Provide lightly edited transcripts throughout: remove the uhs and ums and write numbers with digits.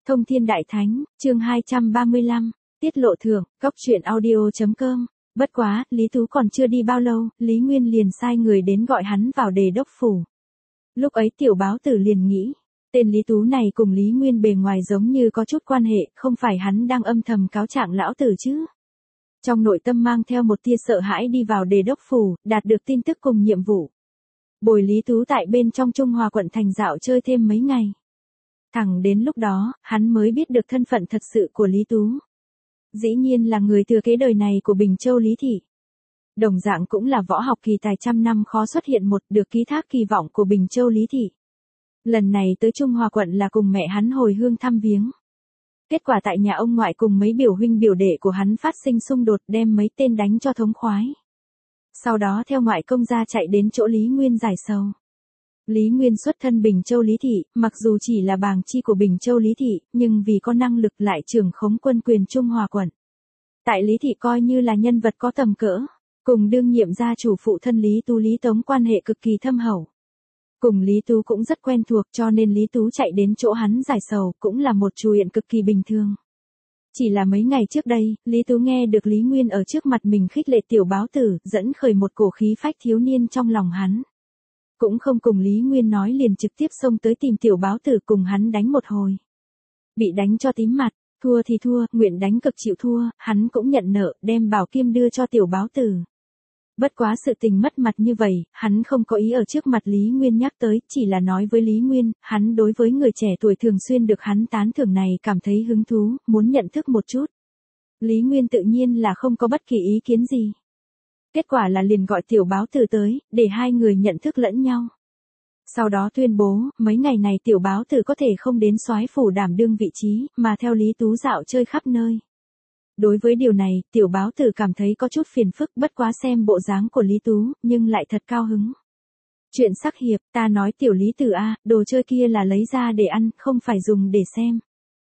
Thông Thiên Đại Thánh, chương 235, tiết lộ thưởng, góc truyện audio.com. Bất quá, Lý Tú còn chưa đi bao lâu, Lý Nguyên liền sai người đến gọi hắn vào đề đốc phủ. Lúc ấy tiểu báo tử liền nghĩ, tên Lý Tú này cùng Lý Nguyên bề ngoài giống như có chút quan hệ, không phải hắn đang âm thầm cáo trạng lão tử chứ. Trong nội tâm mang theo một tia sợ hãi đi vào đề đốc phủ, đạt được tin tức cùng nhiệm vụ. Bồi Lý Tú tại bên trong Trung Hòa quận thành dạo chơi thêm mấy ngày. Thẳng đến lúc đó, hắn mới biết được thân phận thật sự của Lý Tú. Dĩ nhiên là người thừa kế đời này của Bình Châu Lý Thị. Đồng dạng cũng là võ học kỳ tài trăm năm khó xuất hiện một được ký thác kỳ vọng của Bình Châu Lý Thị. Lần này tới Trung Hòa quận là cùng mẹ hắn hồi hương thăm viếng. Kết quả tại nhà ông ngoại cùng mấy biểu huynh biểu đệ của hắn phát sinh xung đột đem mấy tên đánh cho thống khoái. Sau đó theo ngoại công gia chạy đến chỗ Lý Nguyên giải sầu. Lý Nguyên xuất thân Bình Châu Lý Thị, mặc dù chỉ là bàng chi của Bình Châu Lý Thị, nhưng vì có năng lực lại trưởng khống quân quyền Trung Hòa quận. Tại Lý Thị coi như là nhân vật có tầm cỡ, cùng đương nhiệm gia chủ phụ thân Lý Tú Lý Tống quan hệ cực kỳ thâm hậu. Cùng Lý Tú cũng rất quen thuộc cho nên Lý Tú chạy đến chỗ hắn giải sầu cũng là một chuyện cực kỳ bình thường. Chỉ là mấy ngày trước đây, Lý Tú nghe được Lý Nguyên ở trước mặt mình khích lệ tiểu báo tử, dẫn khởi một cổ khí phách thiếu niên trong lòng hắn. Cũng không cùng Lý Nguyên nói liền trực tiếp xông tới tìm tiểu báo tử cùng hắn đánh một hồi. Bị đánh cho tím mặt, thua thì thua, nguyện đánh cực chịu thua, hắn cũng nhận nợ, đem bảo kim đưa cho tiểu báo tử. Bất quá sự tình mất mặt như vậy, hắn không có ý ở trước mặt Lý Nguyên nhắc tới, chỉ là nói với Lý Nguyên, hắn đối với người trẻ tuổi thường xuyên được hắn tán thưởng này cảm thấy hứng thú, muốn nhận thức một chút. Lý Nguyên tự nhiên là không có bất kỳ ý kiến gì. Kết quả là liền gọi tiểu báo tử tới, để hai người nhận thức lẫn nhau. Sau đó tuyên bố, mấy ngày này tiểu báo tử có thể không đến soái phủ đảm đương vị trí, mà theo Lý Tú dạo chơi khắp nơi. Đối với điều này, tiểu báo tử cảm thấy có chút phiền phức bất quá xem bộ dáng của Lý Tú, nhưng lại thật cao hứng. Chuyện sắc hiệp, ta nói tiểu Lý Tử a, đồ chơi kia là lấy ra để ăn, không phải dùng để xem.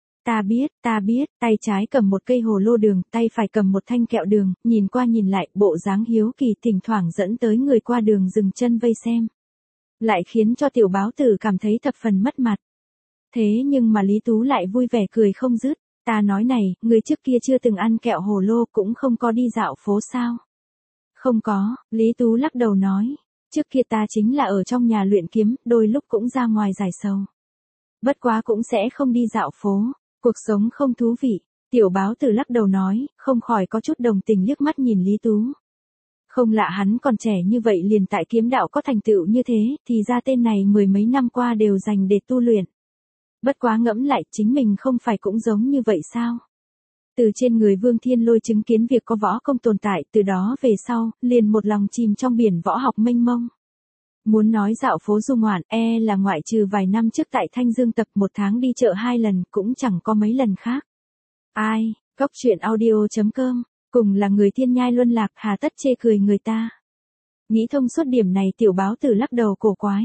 Ta biết, tay trái cầm một cây hồ lô đường, tay phải cầm một thanh kẹo đường, nhìn qua nhìn lại, bộ dáng hiếu kỳ thỉnh thoảng dẫn tới người qua đường dừng chân vây xem. Lại khiến cho tiểu báo tử cảm thấy thập phần mất mặt. Thế nhưng mà Lý Tú lại vui vẻ cười không dứt. Ta nói này, người trước kia chưa từng ăn kẹo hồ lô cũng không có đi dạo phố sao? Không có, Lý Tú lắc đầu nói. Trước kia ta chính là ở trong nhà luyện kiếm, đôi lúc cũng ra ngoài giải sầu. Bất quá cũng sẽ không đi dạo phố, cuộc sống không thú vị. Tiểu báo tử lắc đầu nói, không khỏi có chút đồng tình liếc mắt nhìn Lý Tú. Không lạ hắn còn trẻ như vậy liền tại kiếm đạo có thành tựu như thế, thì ra tên này mười mấy năm qua đều dành để tu luyện. Bất quá ngẫm lại chính mình không phải cũng giống như vậy sao? Từ trên người Vương Thiên Lôi chứng kiến việc có võ công tồn tại, từ đó về sau, liền một lòng chìm trong biển võ học mênh mông. Muốn nói dạo phố du ngoạn, là ngoại trừ vài năm trước tại Thanh Dương tập một tháng đi chợ 2 lần, cũng chẳng có mấy lần khác. Ai, góc truyện audio.com, cùng là người thiên nhai luân lạc hà tất chê cười người ta. Nghĩ thông suốt điểm này tiểu báo tử lắc đầu cổ quái.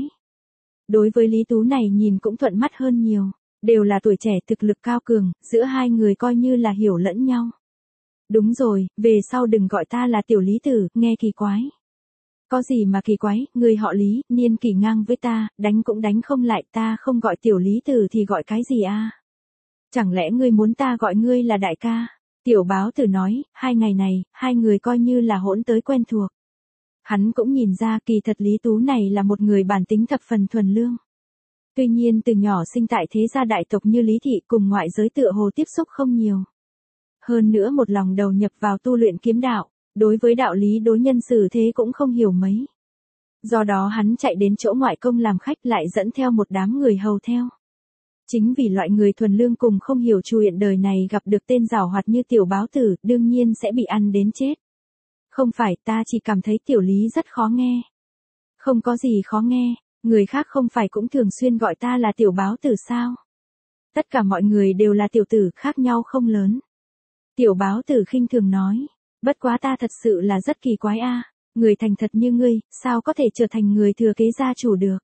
Đối với Lý Tú này nhìn cũng thuận mắt hơn nhiều, đều là tuổi trẻ thực lực cao cường, giữa hai người coi như là hiểu lẫn nhau. Đúng rồi, về sau đừng gọi ta là tiểu Lý Tử, nghe kỳ quái. Có gì mà kỳ quái, người họ Lý, niên kỷ ngang với ta, đánh cũng đánh không lại, ta không gọi tiểu Lý Tử thì gọi cái gì a? Chẳng lẽ ngươi muốn ta gọi ngươi là đại ca? Tiểu báo tử nói, 2 ngày này, hai người coi như là hỗn tới quen thuộc. Hắn cũng nhìn ra kỳ thật Lý Tú này là một người bản tính thập phần thuần lương. Tuy nhiên từ nhỏ sinh tại thế gia đại tộc như Lý Thị cùng ngoại giới tựa hồ tiếp xúc không nhiều. Hơn nữa một lòng đầu nhập vào tu luyện kiếm đạo, đối với đạo lý đối nhân xử thế cũng không hiểu mấy. Do đó hắn chạy đến chỗ ngoại công làm khách lại dẫn theo một đám người hầu theo. Chính vì loại người thuần lương cùng không hiểu chuyện đời này gặp được tên giảo hoạt như tiểu báo tử, đương nhiên sẽ bị ăn đến chết. Không phải, ta chỉ cảm thấy tiểu Lý rất khó nghe. Không có gì khó nghe, người khác không phải cũng thường xuyên gọi ta là tiểu báo tử sao? Tất cả mọi người đều là tiểu tử, khác nhau không lớn. Tiểu báo tử khinh thường nói, bất quá ta thật sự là rất kỳ quái a, người thành thật như ngươi, sao có thể trở thành người thừa kế gia chủ được?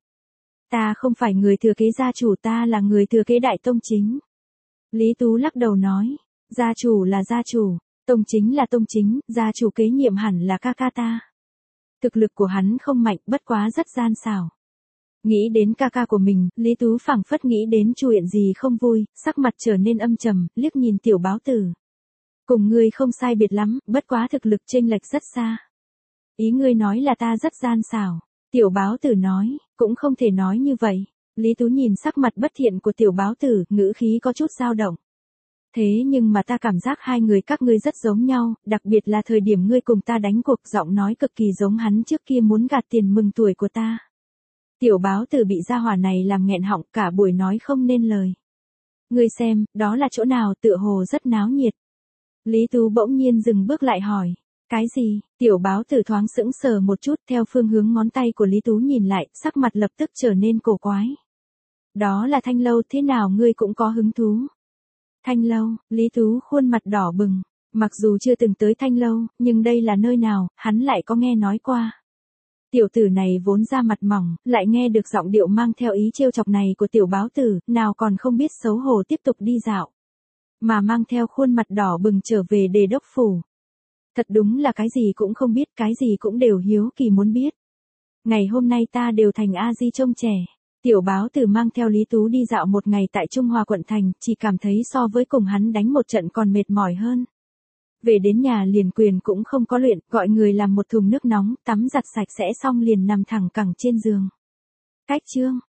Ta không phải người thừa kế gia chủ, ta là người thừa kế đại tông chính. Lý Tú lắc đầu nói, gia chủ là gia chủ. Tông chính là tông chính, gia chủ kế nhiệm hẳn là ca ca ta. Thực lực của hắn không mạnh, bất quá rất gian xảo. Nghĩ đến ca ca của mình, Lý Tú phảng phất nghĩ đến chuyện gì không vui, sắc mặt trở nên âm trầm, liếc nhìn tiểu báo tử. Cùng ngươi không sai biệt lắm, bất quá thực lực chênh lệch rất xa. Ý ngươi nói là ta rất gian xảo. Tiểu báo tử nói, cũng không thể nói như vậy. Lý Tú nhìn sắc mặt bất thiện của tiểu báo tử, ngữ khí có chút dao động. Thế nhưng mà ta cảm giác hai người các ngươi rất giống nhau, đặc biệt là thời điểm ngươi cùng ta đánh cuộc, giọng nói cực kỳ giống hắn trước kia muốn gạt tiền mừng tuổi của ta. Tiểu báo tử bị gia hỏa này làm nghẹn họng, cả buổi nói không nên lời. Ngươi xem, đó là chỗ nào, tựa hồ rất náo nhiệt. Lý Tú bỗng nhiên dừng bước lại hỏi. Cái gì? Tiểu báo tử thoáng sững sờ một chút, theo phương hướng ngón tay của Lý Tú nhìn lại, sắc mặt lập tức trở nên cổ quái. Đó là Thanh Lâu, thế nào ngươi cũng có hứng thú? Thanh Lâu, Lý Tú khuôn mặt đỏ bừng. Mặc dù chưa từng tới Thanh Lâu, nhưng đây là nơi nào, hắn lại có nghe nói qua. Tiểu tử này vốn ra mặt mỏng, lại nghe được giọng điệu mang theo ý trêu chọc này của tiểu báo tử, nào còn không biết xấu hổ tiếp tục đi dạo. Mà mang theo khuôn mặt đỏ bừng trở về Đề Đốc Phủ. Thật đúng là cái gì cũng không biết, cái gì cũng đều hiếu kỳ muốn biết. Ngày hôm nay ta đều thành A-di trông trẻ. Tiểu báo tử mang theo Lý Tú đi dạo một ngày tại Trung Hoa quận thành, chỉ cảm thấy so với cùng hắn đánh một trận còn mệt mỏi hơn. Về đến nhà liền quyền cũng không có luyện, gọi người làm một thùng nước nóng, tắm giặt sạch sẽ xong liền nằm thẳng cẳng trên giường. Cách chương,